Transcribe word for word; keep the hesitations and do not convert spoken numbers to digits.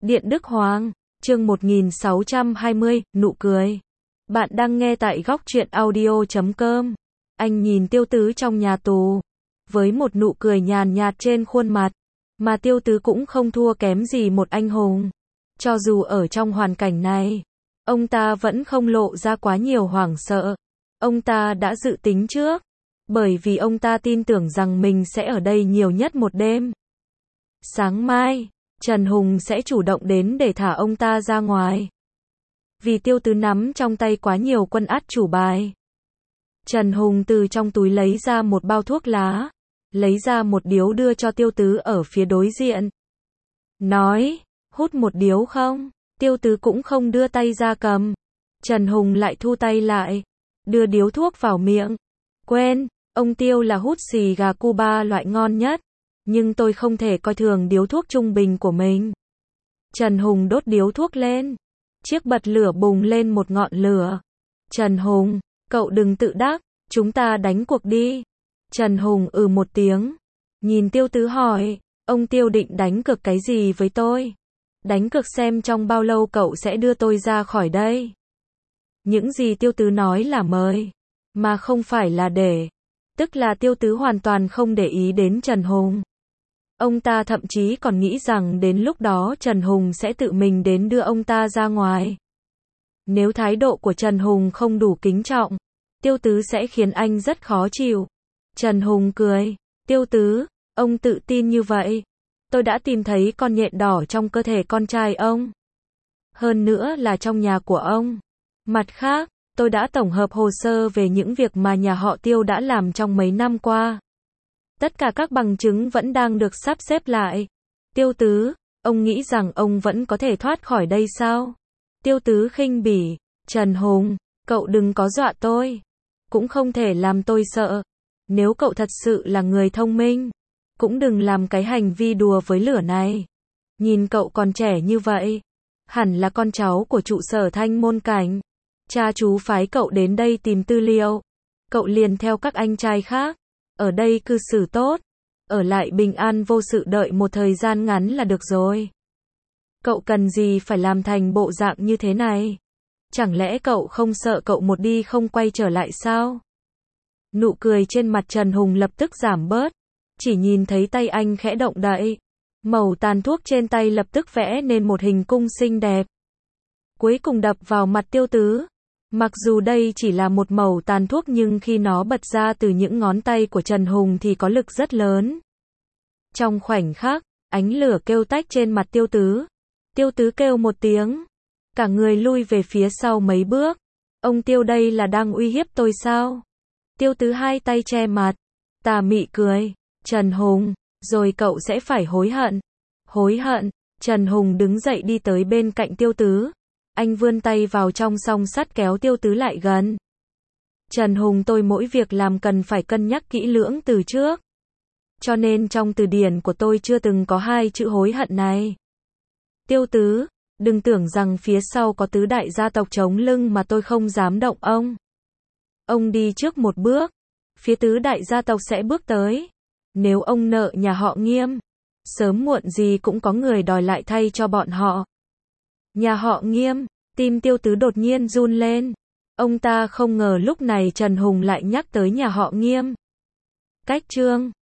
Điện Đức Hoàng, chương một nghìn sáu trăm hai mươi, nụ cười. Bạn đang nghe tại góc truyện audio chấm com. Anh nhìn Tiêu Tứ trong nhà tù, với một nụ cười nhàn nhạt trên khuôn mặt, mà Tiêu Tứ cũng không thua kém gì một anh hùng. Cho dù ở trong hoàn cảnh này, ông ta vẫn không lộ ra quá nhiều hoảng sợ. Ông ta đã dự tính trước, bởi vì ông ta tin tưởng rằng mình sẽ ở đây nhiều nhất một đêm. Sáng mai, Trần Hùng sẽ chủ động đến để thả ông ta ra ngoài. Vì Tiêu Tứ nắm trong tay quá nhiều quân át chủ bài. Trần Hùng từ trong túi lấy ra một bao thuốc lá, lấy ra một điếu đưa cho Tiêu Tứ ở phía đối diện. Nói, hút một điếu không? Tiêu Tứ cũng không đưa tay ra cầm. Trần Hùng lại thu tay lại, đưa điếu thuốc vào miệng. Quên, ông Tiêu là hút xì gà Cuba loại ngon nhất, nhưng tôi không thể coi thường điếu thuốc trung bình của mình. Trần Hùng đốt điếu thuốc lên. Chiếc bật lửa bùng lên một ngọn lửa. Trần Hùng, cậu đừng tự đắc, chúng ta đánh cuộc đi. Trần Hùng ừ một tiếng. Nhìn Tiêu Tứ hỏi, ông Tiêu định đánh cược cái gì với tôi? Đánh cược xem trong bao lâu cậu sẽ đưa tôi ra khỏi đây. Những gì Tiêu Tứ nói là mời, mà không phải là để. Tức là Tiêu Tứ hoàn toàn không để ý đến Trần Hùng. Ông ta thậm chí còn nghĩ rằng đến lúc đó Trần Hùng sẽ tự mình đến đưa ông ta ra ngoài. Nếu thái độ của Trần Hùng không đủ kính trọng, Tiêu Tứ sẽ khiến anh rất khó chịu. Trần Hùng cười, Tiêu Tứ, ông tự tin như vậy. Tôi đã tìm thấy con nhện đỏ trong cơ thể con trai ông. Hơn nữa là trong nhà của ông. Mặt khác, tôi đã tổng hợp hồ sơ về những việc mà nhà họ Tiêu đã làm trong mấy năm qua. Tất cả các bằng chứng vẫn đang được sắp xếp lại. Tiêu Tứ, ông nghĩ rằng ông vẫn có thể thoát khỏi đây sao? Tiêu Tứ khinh bỉ, Trần Hùng, cậu đừng có dọa tôi. Cũng không thể làm tôi sợ. Nếu cậu thật sự là người thông minh, cũng đừng làm cái hành vi đùa với lửa này. Nhìn cậu còn trẻ như vậy, hẳn là con cháu của trụ sở Thanh Môn Cảnh. Cha chú phái cậu đến đây tìm tư liệu. Cậu liền theo các anh trai khác. Ở đây cư xử tốt. Ở lại bình an vô sự đợi một thời gian ngắn là được rồi. Cậu cần gì phải làm thành bộ dạng như thế này? Chẳng lẽ cậu không sợ cậu một đi không quay trở lại sao? Nụ cười trên mặt Trần Hùng lập tức giảm bớt. Chỉ nhìn thấy tay anh khẽ động đậy. Màu tàn thuốc trên tay lập tức vẽ nên một hình cung xinh đẹp. Cuối cùng đập vào mặt Tiêu Tứ. Mặc dù đây chỉ là một mẩu tàn thuốc nhưng khi nó bật ra từ những ngón tay của Trần Hùng thì có lực rất lớn. Trong khoảnh khắc, ánh lửa kêu tách trên mặt Tiêu Tứ. Tiêu Tứ kêu một tiếng. Cả người lui về phía sau mấy bước. Ông Tiêu đây là đang uy hiếp tôi sao? Tiêu Tứ hai tay che mặt. Tà mị cười. Trần Hùng, rồi cậu sẽ phải hối hận. Hối hận. Trần Hùng đứng dậy đi tới bên cạnh Tiêu Tứ. Anh vươn tay vào trong song sắt kéo Tiêu Tứ lại gần. Trần Hùng, tôi mỗi việc làm cần phải cân nhắc kỹ lưỡng từ trước. Cho nên trong từ điển của tôi chưa từng có hai chữ hối hận này. Tiêu Tứ, đừng tưởng rằng phía sau có tứ đại gia tộc chống lưng mà tôi không dám động ông. Ông đi trước một bước, phía tứ đại gia tộc sẽ bước tới. Nếu ông nợ nhà họ Nghiêm, sớm muộn gì cũng có người đòi lại thay cho bọn họ. Nhà họ Nghiêm, tim Tiêu Tứ đột nhiên run lên. Ông ta không ngờ lúc này Trần Hùng lại nhắc tới nhà họ Nghiêm. Cách chương